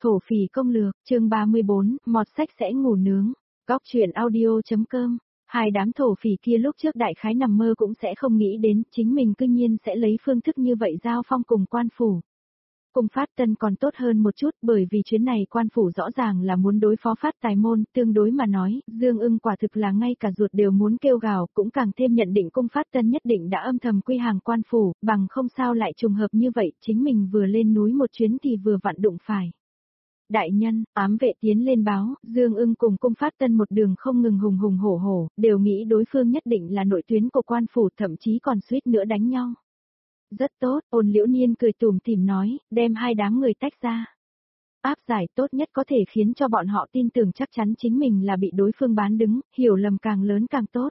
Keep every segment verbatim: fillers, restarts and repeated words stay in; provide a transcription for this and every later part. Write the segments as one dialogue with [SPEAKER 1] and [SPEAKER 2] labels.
[SPEAKER 1] Thổ phỉ công lược, chương ba mươi bốn, mọt sách sẽ ngủ nướng. Góc truyện audio.com. Hai đám thổ phỉ kia lúc trước đại khái nằm mơ cũng sẽ không nghĩ đến chính mình cư nhiên sẽ lấy phương thức như vậy giao phong cùng quan phủ. Cùng Phát Tân còn tốt hơn một chút, bởi vì chuyến này quan phủ rõ ràng là muốn đối phó Phát Tài môn, tương đối mà nói, Dương Ưng quả thực là ngay cả ruột đều muốn kêu gào, cũng càng thêm nhận định Cung Phát Tân nhất định đã âm thầm quy hàng quan phủ, bằng không sao lại trùng hợp như vậy, chính mình vừa lên núi một chuyến thì vừa vặn đụng phải. Đại nhân, ám vệ tiến lên báo, Dương Ưng cùng Cung Phát Tân một đường không ngừng hùng hùng hổ hổ, đều nghĩ đối phương nhất định là nội tuyến của quan phủ, thậm chí còn suýt nữa đánh nhau. Rất tốt, Ôn Liễu Niên cười tủm tỉm nói, đem hai đám người tách ra. Áp giải tốt nhất có thể khiến cho bọn họ tin tưởng chắc chắn chính mình là bị đối phương bán đứng, hiểu lầm càng lớn càng tốt.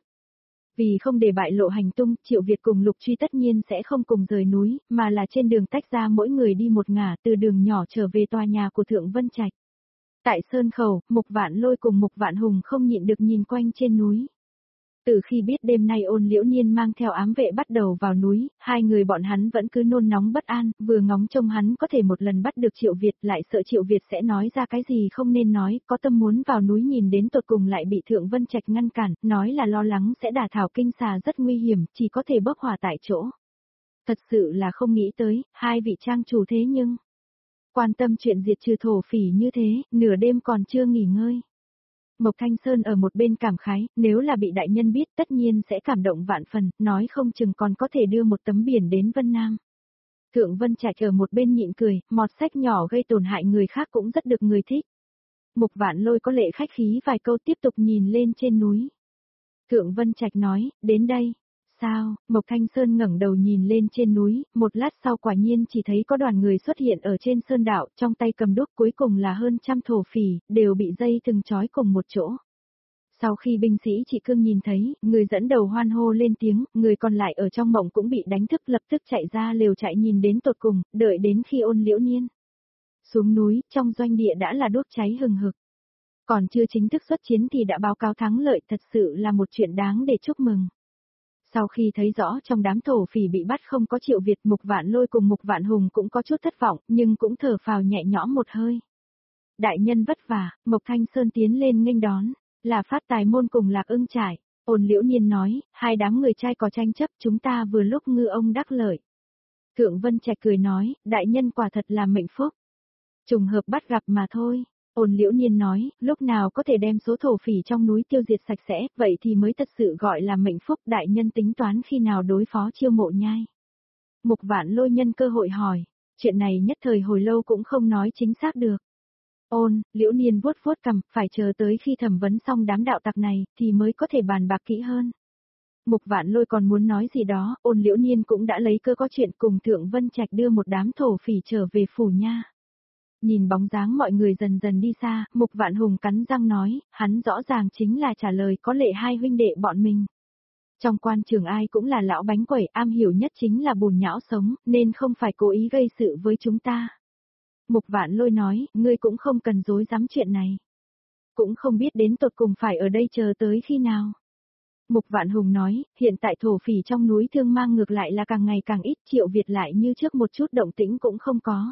[SPEAKER 1] Vì không để bại lộ hành tung, Triệu Việt cùng Lục Truy tất nhiên sẽ không cùng rời núi, mà là trên đường tách ra mỗi người đi một ngả từ đường nhỏ trở về tòa nhà của Thượng Vân Trạch. Tại Sơn Khẩu, Mục Vạn Lôi cùng Mục Vạn Hùng không nhịn được nhìn quanh trên núi. Từ khi biết đêm nay Ôn Liễu Niên mang theo ám vệ bắt đầu vào núi, hai người bọn hắn vẫn cứ nôn nóng bất an, vừa ngóng trông hắn có thể một lần bắt được Triệu Việt, lại sợ Triệu Việt sẽ nói ra cái gì không nên nói, có tâm muốn vào núi nhìn đến tột cùng lại bị Thượng Vân Trạch ngăn cản, nói là lo lắng sẽ đả thảo kinh xà rất nguy hiểm, chỉ có thể bốc hỏa tại chỗ. Thật sự là không nghĩ tới, hai vị trang chủ thế nhưng quan tâm chuyện diệt trừ thổ phỉ như thế, nửa đêm còn chưa nghỉ ngơi. Mộc Thanh Sơn ở một bên cảm khái, nếu là bị đại nhân biết tất nhiên sẽ cảm động vạn phần, nói không chừng còn có thể đưa một tấm biển đến Vân Nam. Thượng Vân Trạch ở một bên nhịn cười, mọt sách nhỏ gây tổn hại người khác cũng rất được người thích. Mục Vạn Lôi có lệ khách khí vài câu tiếp tục nhìn lên trên núi. Thượng Vân Trạch nói, đến đây. Sao? Mộc Thanh Sơn ngẩng đầu nhìn lên trên núi, một lát sau quả nhiên chỉ thấy có đoàn người xuất hiện ở trên sơn đạo, trong tay cầm đuốc, cuối cùng là hơn trăm thổ phỉ, đều bị dây thừng trói cùng một chỗ. Sau khi binh sĩ Trị Cương nhìn thấy, người dẫn đầu hoan hô lên tiếng, người còn lại ở trong mộng cũng bị đánh thức lập tức chạy ra lều chạy nhìn đến tột cùng, đợi đến khi Ôn Liễu Niên xuống núi, trong doanh địa đã là đốt cháy hừng hực. Còn chưa chính thức xuất chiến thì đã báo cáo thắng lợi, thật sự là một chuyện đáng để chúc mừng. Sau khi thấy rõ trong đám thổ phỉ bị bắt không có Triệu Việt, Mục Vạn Lôi cùng Mục Vạn Hùng cũng có chút thất vọng, nhưng cũng thở phào nhẹ nhõm một hơi. Đại nhân vất vả, Mộc Thanh Sơn tiến lên nghênh đón, là Phát Tài môn cùng Lạc Ưng Trải. Ôn Liễu Niên nói, hai đám người trai có tranh chấp, chúng ta vừa lúc ngư ông đắc lợi. Thượng Vân Trạch cười nói, đại nhân quả thật là mệnh phúc. Trùng hợp bắt gặp mà thôi. Ôn Liễu Niên nói, lúc nào có thể đem số thổ phỉ trong núi tiêu diệt sạch sẽ, vậy thì mới thật sự gọi là mệnh phúc. Đại nhân tính toán khi nào đối phó Chiêu Mộ Nhai. Mục Vạn Lôi nhân cơ hội hỏi, chuyện này nhất thời hồi lâu cũng không nói chính xác được. Ôn, Liễu Niên vuốt vuốt cằm, phải chờ tới khi thẩm vấn xong đám đạo tặc này, thì mới có thể bàn bạc kỹ hơn. Mục Vạn Lôi còn muốn nói gì đó, Ôn Liễu Niên cũng đã lấy cơ có chuyện cùng Thượng Vân Trạch đưa một đám thổ phỉ trở về phủ nha. Nhìn bóng dáng mọi người dần dần đi xa, Mục Vạn Hùng cắn răng nói, hắn rõ ràng chính là trả lời có lệ hai huynh đệ bọn mình. Trong quan trường ai cũng là lão bánh quẩy, am hiểu nhất chính là bùn nhão sống, nên không phải cố ý gây sự với chúng ta. Mục Vạn Lôi nói, ngươi cũng không cần dối dám chuyện này. Cũng không biết đến tột cùng phải ở đây chờ tới khi nào. Mục Vạn Hùng nói, hiện tại thổ phỉ trong núi Thương Mang ngược lại là càng ngày càng ít, Triệu Việt lại như trước một chút động tĩnh cũng không có.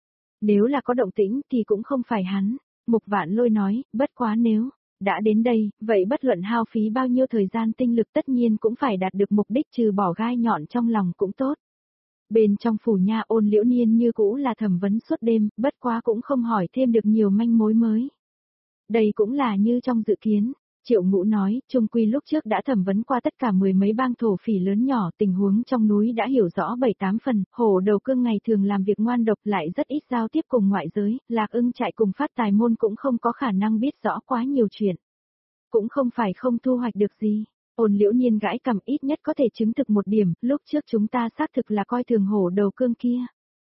[SPEAKER 1] Nếu là có động tĩnh thì cũng không phải hắn. Mục Vạn Lôi nói, bất quá nếu đã đến đây, vậy bất luận hao phí bao nhiêu thời gian tinh lực tất nhiên cũng phải đạt được mục đích, trừ bỏ gai nhọn trong lòng cũng tốt. Bên trong phủ nha, Ôn Liễu Niên như cũ là thẩm vấn suốt đêm, bất quá cũng không hỏi thêm được nhiều manh mối mới. Đây cũng là như trong dự kiến. Triệu Ngũ nói, trung quy lúc trước đã thẩm vấn qua tất cả mười mấy bang thổ phỉ lớn nhỏ, tình huống trong núi đã hiểu rõ bảy tám phần, Hổ Đầu Cương ngày thường làm việc ngoan độc lại rất ít giao tiếp cùng ngoại giới, Lạc Ưng Trại cùng Phát Tài môn cũng không có khả năng biết rõ quá nhiều chuyện. Cũng không phải không thu hoạch được gì. Ôn Liễu Niên gãi cằm, ít nhất có thể chứng thực một điểm, lúc trước chúng ta xác thực là coi thường Hổ Đầu Cương kia.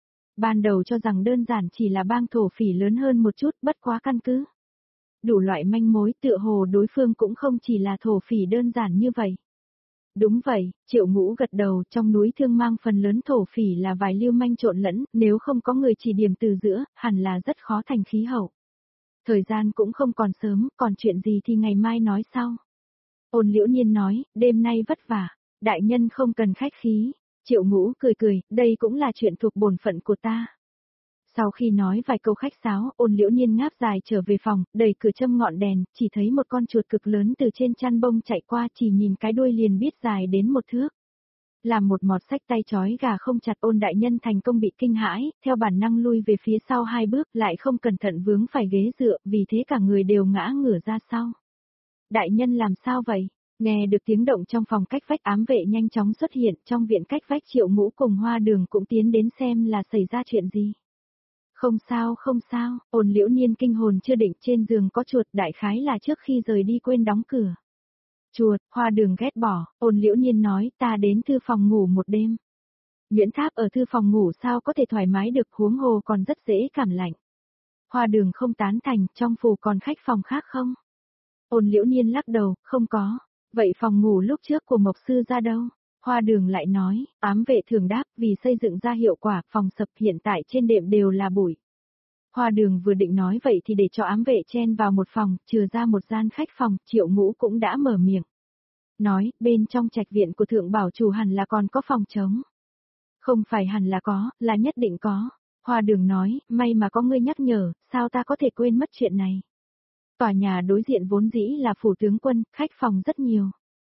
[SPEAKER 1] Ban đầu cho rằng đơn giản chỉ là bang thổ phỉ lớn hơn một chút, bất quá căn cứ đủ loại manh mối, tựa hồ đối phương cũng không chỉ là thổ phỉ đơn giản như vậy. Đúng vậy, Triệu Ngũ gật đầu, trong núi Thương Mang phần lớn thổ phỉ là vài lưu manh trộn lẫn, nếu không có người chỉ điểm từ giữa, hẳn là rất khó thành khí hậu. Thời gian cũng không còn sớm, còn chuyện gì thì ngày mai nói sau. Ôn Liễu Niên nói, đêm nay vất vả, đại nhân không cần khách khí. Triệu Ngũ cười cười, đây cũng là chuyện thuộc bổn phận của ta. Sau khi nói vài câu khách sáo, Ôn Liễu Niên ngáp dài trở về phòng, đẩy cửa châm ngọn đèn, chỉ thấy một con chuột cực lớn từ trên chăn bông chạy qua, chỉ nhìn cái đuôi liền biết dài đến một thước. Làm một mọt sách tay trói gà không chặt, Ôn đại nhân thành công bị kinh hãi, theo bản năng lui về phía sau hai bước, lại không cẩn thận vướng phải ghế dựa, vì thế cả người đều ngã ngửa ra sau. Đại nhân làm sao vậy? Nghe được tiếng động trong phòng cách vách, ám vệ nhanh chóng xuất hiện, trong viện cách vách Triệu Ngũ cùng Hoa Đường cũng tiến đến xem là xảy ra chuyện gì. Không sao không sao, Ôn Liễu Niên kinh hồn chưa định, trên giường có chuột, đại khái là trước khi rời đi quên đóng cửa. Chuột, Hoa Đường ghét bỏ, Ôn Liễu Niên nói, ta đến thư phòng ngủ một đêm. Nguyễn Tháp ở thư phòng ngủ sao có thể thoải mái được, huống hồ còn rất dễ cảm lạnh. Hoa Đường không tán thành, trong phủ còn khách phòng khác không? Ôn Liễu Niên lắc đầu, không có. Vậy phòng ngủ lúc trước của Mộc Sư ra đâu? Hoa Đường lại nói, ám vệ thường đáp, vì xây dựng ra hiệu quả, phòng sập hiện tại trên đệm đều là bụi. Hoa Đường vừa định nói vậy thì để cho ám vệ chen vào một phòng, trừ ra một gian khách phòng, Triệu Ngũ cũng đã mở miệng. Nói, bên trong trạch viện của thượng bảo chủ hẳn là còn có phòng trống. Không phải hẳn là có, là nhất định có. Hoa Đường nói, may mà có ngươi nhắc nhở, sao ta có thể quên mất chuyện này. Tòa nhà đối diện vốn dĩ là phủ tướng quân, khách phòng rất nhiều.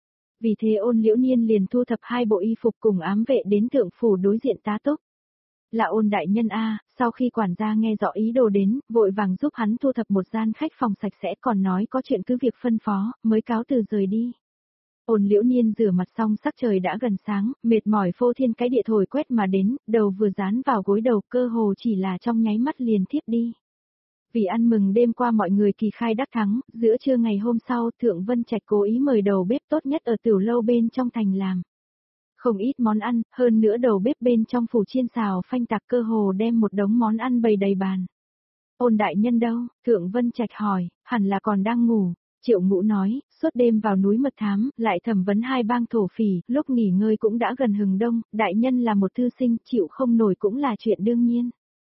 [SPEAKER 1] Vì thế Ôn Liễu Niên liền thu thập hai bộ y phục cùng ám vệ đến thượng phủ đối diện tá túc. Là Ôn đại nhân a, sau khi quản gia nghe rõ ý đồ đến, vội vàng giúp hắn thu thập một gian khách phòng sạch sẽ, còn nói có chuyện cứ việc phân phó, mới cáo từ rời đi. Ôn Liễu Niên rửa mặt xong, sắc trời đã gần sáng, mệt mỏi phô thiên cái địa thổi quét mà đến, đầu vừa dán vào gối đầu, cơ hồ chỉ là trong nháy mắt liền thiếp đi. Vì ăn mừng đêm qua mọi người kỳ khai đắc thắng, giữa trưa ngày hôm sau, Thượng Vân Trạch cố ý mời đầu bếp tốt nhất ở tiểu lâu bên trong thành làm. Không ít món ăn, hơn nữa đầu bếp bên trong phủ chiên xào phanh tạc, cơ hồ đem một đống món ăn bày đầy bàn. Ôn đại nhân đâu? Thượng Vân Trạch hỏi, hẳn là còn đang ngủ. Triệu Ngũ nói, suốt đêm vào núi mật thám, lại thẩm vấn hai bang thổ phỉ, lúc nghỉ ngơi cũng đã gần hừng đông, đại nhân là một thư sinh, chịu không nổi cũng là chuyện đương nhiên.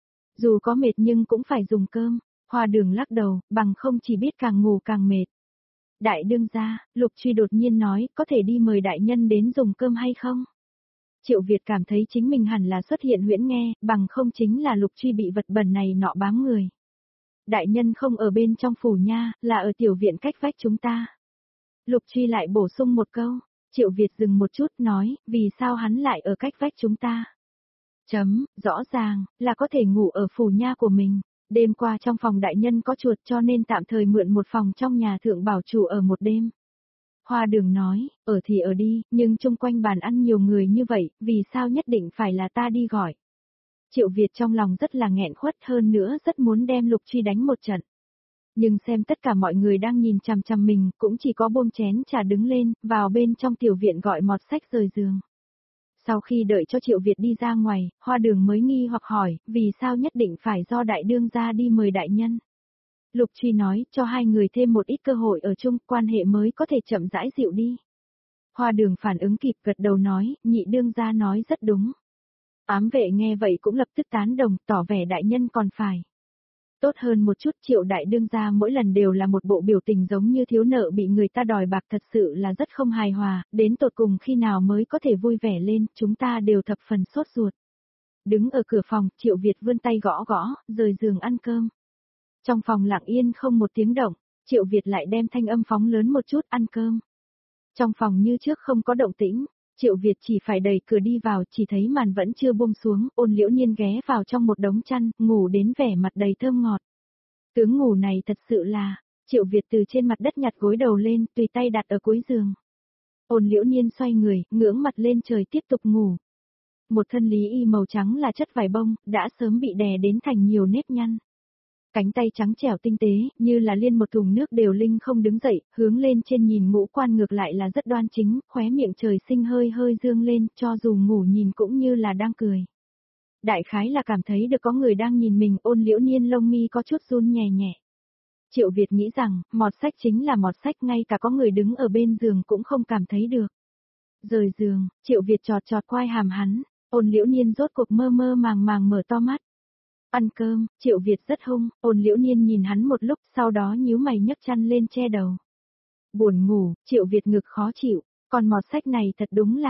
[SPEAKER 1] Dù có mệt nhưng cũng phải dùng cơm. Hoa Đường lắc đầu, bằng không chỉ biết càng ngủ càng mệt. Đại đương gia, Lục Truy đột nhiên nói, có thể đi mời đại nhân đến dùng cơm hay không? Triệu Việt cảm thấy chính mình hẳn là xuất hiện huyễn nghe, bằng không chính là Lục Truy bị vật bẩn này nọ bám người. Đại nhân không ở bên trong phủ nha, là ở tiểu viện cách vách chúng ta. Lục Truy lại bổ sung một câu, Triệu Việt dừng một chút nói, vì sao hắn lại ở cách vách chúng ta? Chấm, rõ ràng, là có thể ngủ ở phủ nha của mình. Đêm qua trong phòng đại nhân có chuột cho nên tạm thời mượn một phòng trong nhà thượng bảo chủ ở một đêm. Hoa Đường nói, ở thì ở đi, nhưng chung quanh bàn ăn nhiều người như vậy, vì sao nhất định phải là ta đi gọi. Triệu Việt trong lòng rất là nghẹn khuất, hơn nữa rất muốn đem Lục Truy đánh một trận. Nhưng xem tất cả mọi người đang nhìn chằm chằm mình, cũng chỉ có bôm chén trà đứng lên, vào bên trong tiểu viện gọi mọt sách rời giường. Sau khi đợi cho Triệu Việt đi ra ngoài, Hoa Đường mới nghi hoặc hỏi, vì sao nhất định phải do đại đương gia đi mời đại nhân. Lục Truy nói, cho hai người thêm một ít cơ hội ở chung, quan hệ mới có thể chậm rãi dịu đi. Hoa Đường phản ứng kịp, gật đầu nói, nhị đương gia nói rất đúng. Ám vệ nghe vậy cũng lập tức tán đồng, tỏ vẻ đại nhân còn phải tốt hơn một chút. Triệu đại đương gia mỗi lần đều là một bộ biểu tình giống như thiếu nợ bị người ta đòi bạc, thật sự là rất không hài hòa, đến tột cùng khi nào mới có thể vui vẻ lên, chúng ta đều thập phần sốt ruột. Đứng ở cửa phòng, Triệu Việt vươn tay gõ gõ, rời giường ăn cơm. Trong phòng lặng yên không một tiếng động, Triệu Việt lại đem thanh âm phóng lớn một chút, ăn cơm. Trong phòng như trước không có động tĩnh. Triệu Việt chỉ phải đẩy cửa đi vào, chỉ thấy màn vẫn chưa buông xuống, Ôn Liễu Niên ghé vào trong một đống chăn, ngủ đến vẻ mặt đầy thơm ngọt. Tướng ngủ này thật sự là, Triệu Việt từ trên mặt đất nhặt gối đầu lên, tùy tay đặt ở cuối giường. Ôn Liễu Niên xoay người, ngưỡng mặt lên trời tiếp tục ngủ. Một thân lý y màu trắng là chất vải bông, đã sớm bị đè đến thành nhiều nếp nhăn. Cánh tay trắng trẻo tinh tế, như là liên một thùng nước đều linh không đứng dậy, hướng lên trên nhìn ngũ quan ngược lại là rất đoan chính, khóe miệng trời sinh hơi hơi dương lên, cho dù ngủ nhìn cũng như là đang cười. Đại khái là cảm thấy được có người đang nhìn mình, Ôn Liễu Niên lông mi có chút run nhẹ nhẹ. Triệu Việt nghĩ rằng, mọt sách chính là mọt sách, ngay cả có người đứng ở bên giường cũng không cảm thấy được. Rời giường, Triệu Việt chọt chọt quai hàm hắn, Ôn Liễu Niên rốt cuộc mơ mơ màng màng mở to mắt. Ăn cơm, Triệu Việt rất hung, Ôn Liễu Niên nhìn hắn một lúc, sau đó nhíu mày nhấc chăn lên che đầu. Buồn ngủ, Triệu Việt ngực khó chịu, còn mọt sách này thật đúng là,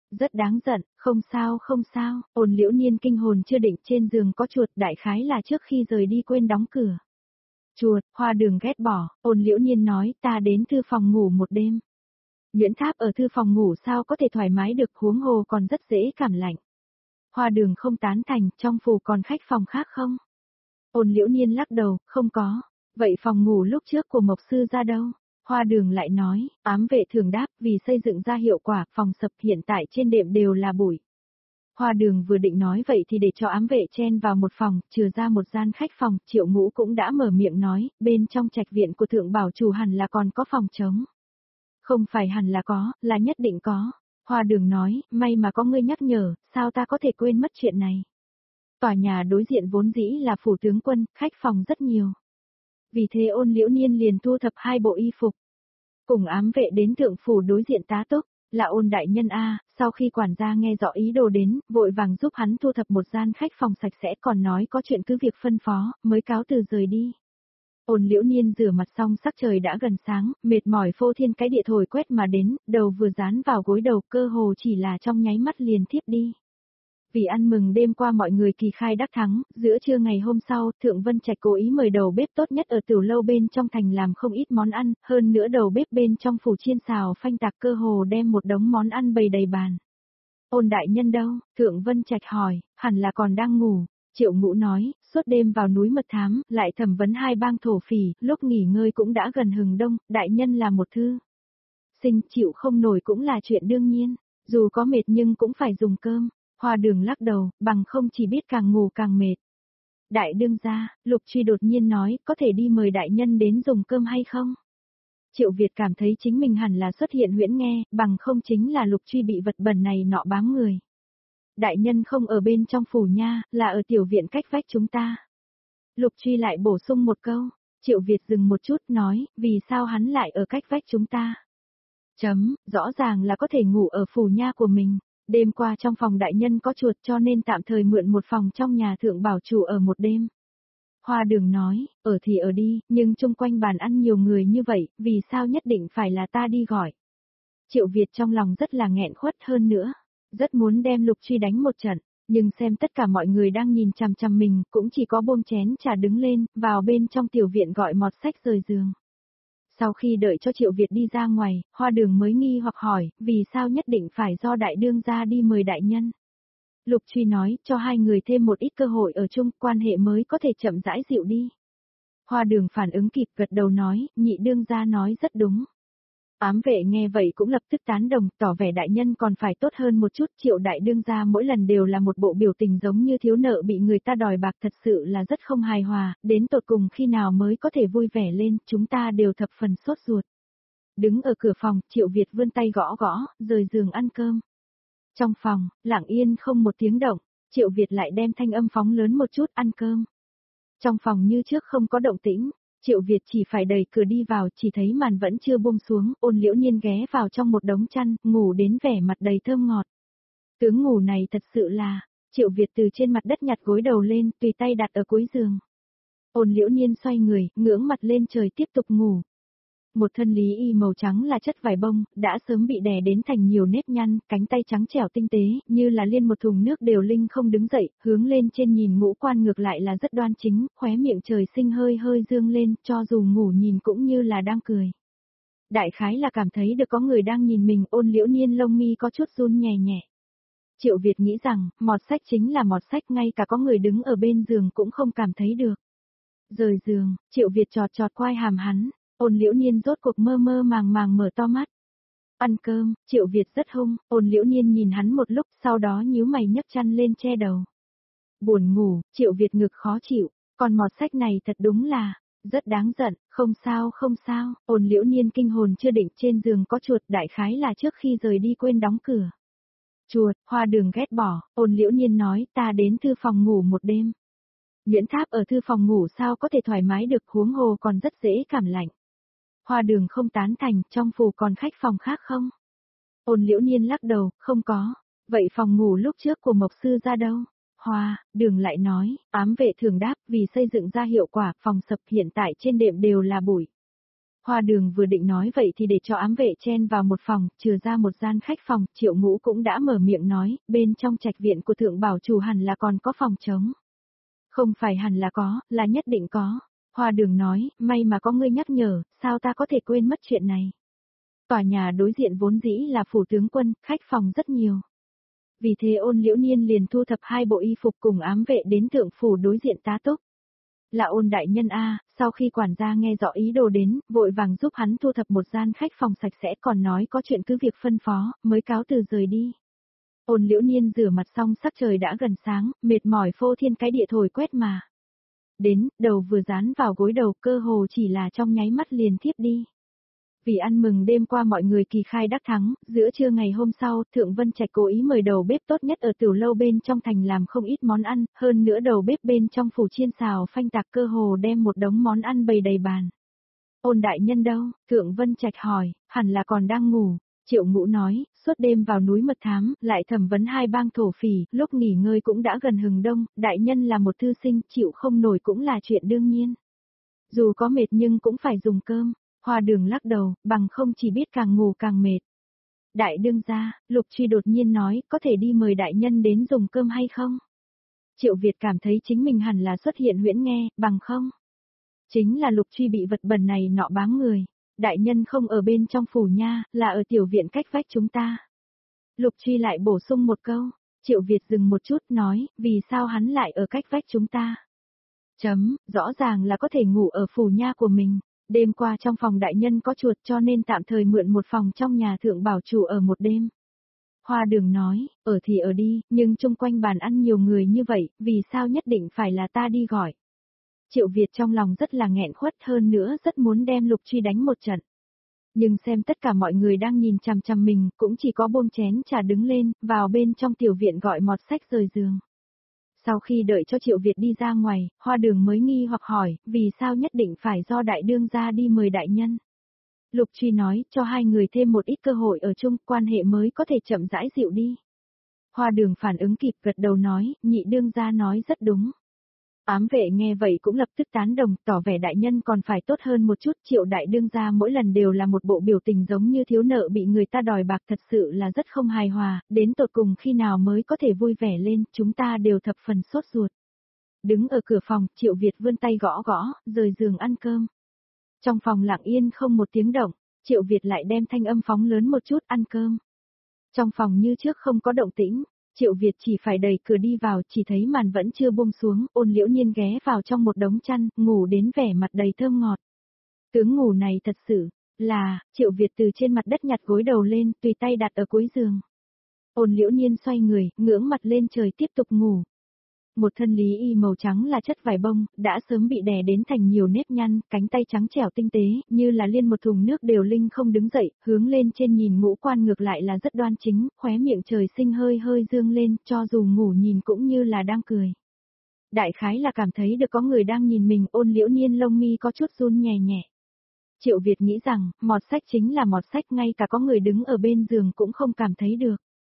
[SPEAKER 1] Rất đáng giận, không sao không sao, Ôn Liễu Niên kinh hồn chưa định, trên giường có chuột, đại khái là trước khi rời đi quên đóng cửa. Chuột, Hoa Đường ghét bỏ, Ôn Liễu Niên nói, ta đến thư phòng ngủ một đêm. Nguyễn Tháp ở thư phòng ngủ sao có thể thoải mái được, huống hồ còn rất dễ cảm lạnh. Hoa Đường không tán thành, trong phủ còn khách phòng khác không? Ôn Liễu Niên lắc đầu, không có. Vậy phòng ngủ lúc trước của Mộc Sư ra đâu? Hoa Đường lại nói, ám vệ thường đáp, vì xây dựng ra hiệu quả, phòng sập hiện tại trên đệm đều là bụi. Hoa Đường vừa định nói vậy thì để cho ám vệ chen vào một phòng, trừ ra một gian khách phòng, Triệu Ngũ cũng đã mở miệng nói, bên trong trạch viện của thượng bảo chủ hẳn là còn có phòng trống. Không phải hẳn là có, là nhất định có. Hoa Đường nói, may mà có ngươi nhắc nhở, sao ta có thể quên mất chuyện này. Tòa nhà đối diện vốn dĩ là phủ tướng quân, khách phòng rất nhiều. Vì thế Ôn Liễu Niên liền thu thập hai bộ y phục. Cùng ám vệ đến thượng phủ đối diện tá túc, là Ôn đại nhân a. Sau khi quản gia nghe rõ ý đồ đến, vội vàng giúp hắn thu thập một gian khách phòng sạch sẽ, còn nói có chuyện cứ việc phân phó, mới cáo từ rời đi. Ôn Liễu Niên rửa mặt xong sắc trời đã gần sáng, mệt mỏi phô thiên cái địa thổi quét mà đến, đầu vừa dán vào gối đầu, cơ hồ chỉ là trong nháy mắt liền thiếp đi. Vì ăn mừng đêm qua mọi người kỳ khai đắc thắng, giữa trưa ngày hôm sau, Thượng Vân Trạch cố ý mời đầu bếp tốt nhất ở tiểu lâu bên trong thành làm không ít món ăn, hơn nữa đầu bếp bên trong phủ chiên xào phanh tạc cơ hồ đem một đống món ăn bày đầy bàn. Ôn đại nhân đâu? Thượng Vân Trạch hỏi, hẳn là còn đang ngủ. Triệu Ngũ nói, suốt đêm vào núi mật thám, lại thẩm vấn hai bang thổ phỉ, lúc nghỉ ngơi cũng đã gần hừng đông, đại nhân là một thư. Sinh chịu không nổi cũng là chuyện đương nhiên, dù có mệt nhưng cũng phải dùng cơm. Hoa Đường lắc đầu, bằng không chỉ biết càng ngủ càng mệt. Đại đương gia, Lục Truy đột nhiên nói, có thể đi mời đại nhân đến dùng cơm hay không? Triệu Việt cảm thấy chính mình hẳn là xuất hiện huyễn nghe, bằng không chính là Lục Truy bị vật bẩn này nọ bám người. Đại nhân không ở bên trong phủ nha, là ở tiểu viện cách vách chúng ta. Lục Truy lại bổ sung một câu, Triệu Việt dừng một chút nói, vì sao hắn lại ở cách vách chúng ta? Chấm, rõ ràng là có thể ngủ ở phủ nha của mình. Đêm qua trong phòng đại nhân có chuột cho nên tạm thời mượn một phòng trong nhà thượng bảo chủ ở một đêm. Hoa Đường nói, ở thì ở đi, nhưng chung quanh bàn ăn nhiều người như vậy, vì sao nhất định phải là ta đi gọi? Triệu Việt trong lòng rất là nghẹn khuất, hơn nữa, rất muốn đem Lục Truy đánh một trận, nhưng xem tất cả mọi người đang nhìn chằm chằm mình, cũng chỉ có buông chén trà đứng lên, vào bên trong tiểu viện gọi mọt sách rời giường. Sau khi đợi cho Triệu Việt đi ra ngoài, Hoa Đường mới nghi hoặc hỏi, vì sao nhất định phải do đại đương gia đi mời đại nhân? Lục Truy nói, cho hai người thêm một ít cơ hội ở chung, quan hệ mới có thể chậm rãi dịu đi. Hoa Đường phản ứng kịp, gật đầu nói, nhị đương gia nói rất đúng. Ám vệ nghe vậy cũng lập tức tán đồng, tỏ vẻ đại nhân còn phải tốt hơn một chút. Triệu đại đương gia mỗi lần đều là một bộ biểu tình giống như thiếu nợ bị người ta đòi bạc, thật sự là rất không hài hòa, đến tột cùng khi nào mới có thể vui vẻ lên, chúng ta đều thập phần sốt ruột. Đứng ở cửa phòng, Triệu Việt vươn tay gõ gõ, rời giường ăn cơm. Trong phòng, lặng yên không một tiếng động, Triệu Việt lại đem thanh âm phóng lớn một chút, ăn cơm. Trong phòng như trước không có động tĩnh. Triệu Việt chỉ phải đẩy cửa đi vào, chỉ thấy màn vẫn chưa buông xuống, Ôn Liễu Niên ghé vào trong một đống chăn, ngủ đến vẻ mặt đầy thơm ngọt. Tướng ngủ này thật sự là, Triệu Việt từ trên mặt đất nhặt gối đầu lên, tùy tay đặt ở cuối giường. Ôn Liễu Niên xoay người, ngưỡng mặt lên trời tiếp tục ngủ. Một thân lý y màu trắng là chất vải bông, đã sớm bị đè đến thành nhiều nếp nhăn, cánh tay trắng trẻo tinh tế, như là liên một thùng nước đều linh không đứng dậy, hướng lên trên nhìn ngũ quan ngược lại là rất đoan chính, khóe miệng trời sinh hơi hơi dương lên, cho dù ngủ nhìn cũng như là đang cười. Đại khái là cảm thấy được có người đang nhìn mình, Ôn Liễu Niên lông mi có chút run nhẹ nhẹ. Triệu Việt nghĩ rằng, mọt sách chính là mọt sách, ngay cả có người đứng ở bên giường cũng không cảm thấy được. Rời giường, Triệu Việt chọt chọt quai hàm hắn. Ôn Liễu Niên rốt cuộc mơ mơ màng màng mở to mắt. Ăn cơm, Triệu Việt rất hung, Ôn Liễu Niên nhìn hắn một lúc, sau đó nhíu mày nhấc chăn lên che đầu. Buồn ngủ, Triệu Việt ngực khó chịu, còn mọt sách này thật đúng là, rất đáng giận, không sao không sao, Ôn Liễu Niên kinh hồn chưa định, trên giường có chuột, đại khái là trước khi rời đi quên đóng cửa. Chuột, Hoa Đường ghét bỏ, Ôn Liễu Niên nói, ta đến thư phòng ngủ một đêm. Nguyễn Tháp ở thư phòng ngủ sao có thể thoải mái được, huống hồ còn rất dễ cảm lạnh. Hoa Đường không tán thành, trong phủ còn khách phòng khác không? Ôn Liễu Niên lắc đầu, không có. Vậy phòng ngủ lúc trước của Mộc Sư ra đâu? Hoa, Đường lại nói, ám vệ thường đáp, vì xây dựng ra hiệu quả, phòng sập hiện tại trên đệm đều là bụi. Hoa Đường vừa định nói vậy thì để cho ám vệ chen vào một phòng, trừ ra một gian khách phòng, Triệu Ngũ cũng đã mở miệng nói, bên trong trạch viện của thượng bảo chủ hẳn là còn có phòng trống. Không phải hẳn là có, là nhất định có. Hoa Đường nói, may mà có ngươi nhắc nhở, sao ta có thể quên mất chuyện này. Tòa nhà đối diện vốn dĩ là phủ tướng quân, khách phòng rất nhiều. Vì thế Ôn Liễu Niên liền thu thập hai bộ y phục cùng ám vệ đến thượng phủ đối diện tá túc. Là Ôn đại nhân a, sau khi quản gia nghe rõ ý đồ đến, vội vàng giúp hắn thu thập một gian khách phòng sạch sẽ, còn nói có chuyện cứ việc phân phó, mới cáo từ rời đi. Ôn Liễu Niên rửa mặt xong sắc trời đã gần sáng, mệt mỏi phô thiên cái địa thổi quét mà. Đến, đầu vừa dán vào gối đầu, cơ hồ chỉ là trong nháy mắt liền thiếp đi. Vì ăn mừng đêm qua mọi người kỳ khai đắc thắng, giữa trưa ngày hôm sau, Thượng Vân Trạch cố ý mời đầu bếp tốt nhất ở tiểu lâu bên trong thành làm không ít món ăn, hơn nữa đầu bếp bên trong phủ chiên xào phanh tạc cơ hồ đem một đống món ăn bày đầy bàn. Ôn đại nhân đâu? Thượng Vân Trạch hỏi, hẳn là còn đang ngủ. Triệu Ngũ nói, suốt đêm vào núi mật thám, lại thẩm vấn hai bang thổ phỉ, lúc nghỉ ngơi cũng đã gần hừng đông, đại nhân là một thư sinh, chịu không nổi cũng là chuyện đương nhiên. Dù có mệt nhưng cũng phải dùng cơm. Hoa Đường lắc đầu, bằng không chỉ biết càng ngủ càng mệt. Đại đương gia, Lục Truy đột nhiên nói, có thể đi mời đại nhân đến dùng cơm hay không? Triệu Việt cảm thấy chính mình hẳn là xuất hiện huyễn nghe, bằng không? Chính là Lục Truy bị vật bẩn này nọ bám người. Đại nhân không ở bên trong phủ nha, là ở tiểu viện cách vách chúng ta. Lục Truy lại bổ sung một câu, Triệu Việt dừng một chút nói, vì sao hắn lại ở cách vách chúng ta? Chấm, rõ ràng là có thể ngủ ở phủ nha của mình. Đêm qua trong phòng đại nhân có chuột cho nên tạm thời mượn một phòng trong nhà thượng bảo chủ ở một đêm. Hoa Đường nói, ở thì ở đi, nhưng chung quanh bàn ăn nhiều người như vậy, vì sao nhất định phải là ta đi gọi. Triệu Việt trong lòng rất là nghẹn khuất, hơn nữa rất muốn đem Lục Truy đánh một trận. Nhưng xem tất cả mọi người đang nhìn chằm chằm mình, cũng chỉ có buông chén trà đứng lên, vào bên trong tiểu viện gọi mọt sách rời giường. Sau khi đợi cho Triệu Việt đi ra ngoài, Hoa Đường mới nghi hoặc hỏi, vì sao nhất định phải do đại đương gia đi mời đại nhân. Lục Truy nói, cho hai người thêm một ít cơ hội ở chung, quan hệ mới có thể chậm rãi dịu đi. Hoa Đường phản ứng kịp gật đầu nói, nhị đương gia nói rất đúng. Ám vệ nghe vậy cũng lập tức tán đồng, tỏ vẻ đại nhân còn phải tốt hơn một chút. Triệu đại đương gia mỗi lần đều là một bộ biểu tình giống như thiếu nợ bị người ta đòi bạc, thật sự là rất không hài hòa, đến tột cùng khi nào mới có thể vui vẻ lên, chúng ta đều thập phần sốt ruột. Đứng ở cửa phòng, Triệu Việt vươn tay gõ gõ, rời giường ăn cơm. Trong phòng lặng yên không một tiếng động, Triệu Việt lại đem thanh âm phóng lớn một chút, ăn cơm. Trong phòng như trước không có động tĩnh. Triệu Việt chỉ phải đẩy cửa đi vào, chỉ thấy màn vẫn chưa buông xuống, Ôn Liễu Niên ghé vào trong một đống chăn, ngủ đến vẻ mặt đầy thơm ngọt. Tướng ngủ này thật sự là, Triệu Việt từ trên mặt đất nhặt gối đầu lên, tùy tay đặt ở cuối giường. Ôn Liễu Niên xoay người, ngưỡng mặt lên trời tiếp tục ngủ. Một thân lý y màu trắng là chất vải bông, đã sớm bị đè đến thành nhiều nếp nhăn, cánh tay trắng trẻo tinh tế, như là liên một thùng nước đều linh không đứng dậy, hướng lên trên nhìn ngũ quan ngược lại là rất đoan chính, khóe miệng trời sinh hơi hơi dương lên, cho dù ngủ nhìn cũng như là đang cười. Đại khái là cảm thấy được có người đang nhìn mình, Ôn Liễu Niên lông mi có chút run nhẹ nhẹ. Triệu Việt nghĩ rằng, mọt sách chính là mọt sách, ngay cả có người đứng ở bên giường cũng không cảm thấy được.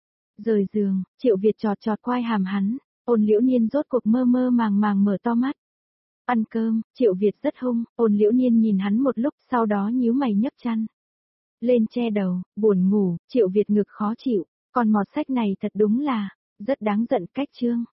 [SPEAKER 1] Rời giường, Triệu Việt chọt chọt quai hàm hắn. Ôn Liễu Niên rốt cuộc mơ mơ màng màng mở to mắt. Ăn cơm, Triệu Việt rất hung, Ôn Liễu Niên nhìn hắn một lúc, sau đó nhíu mày nhấc chăn lên che đầu, buồn ngủ, Triệu Việt ngực khó chịu, còn mọt sách này thật đúng là rất đáng giận cách chương.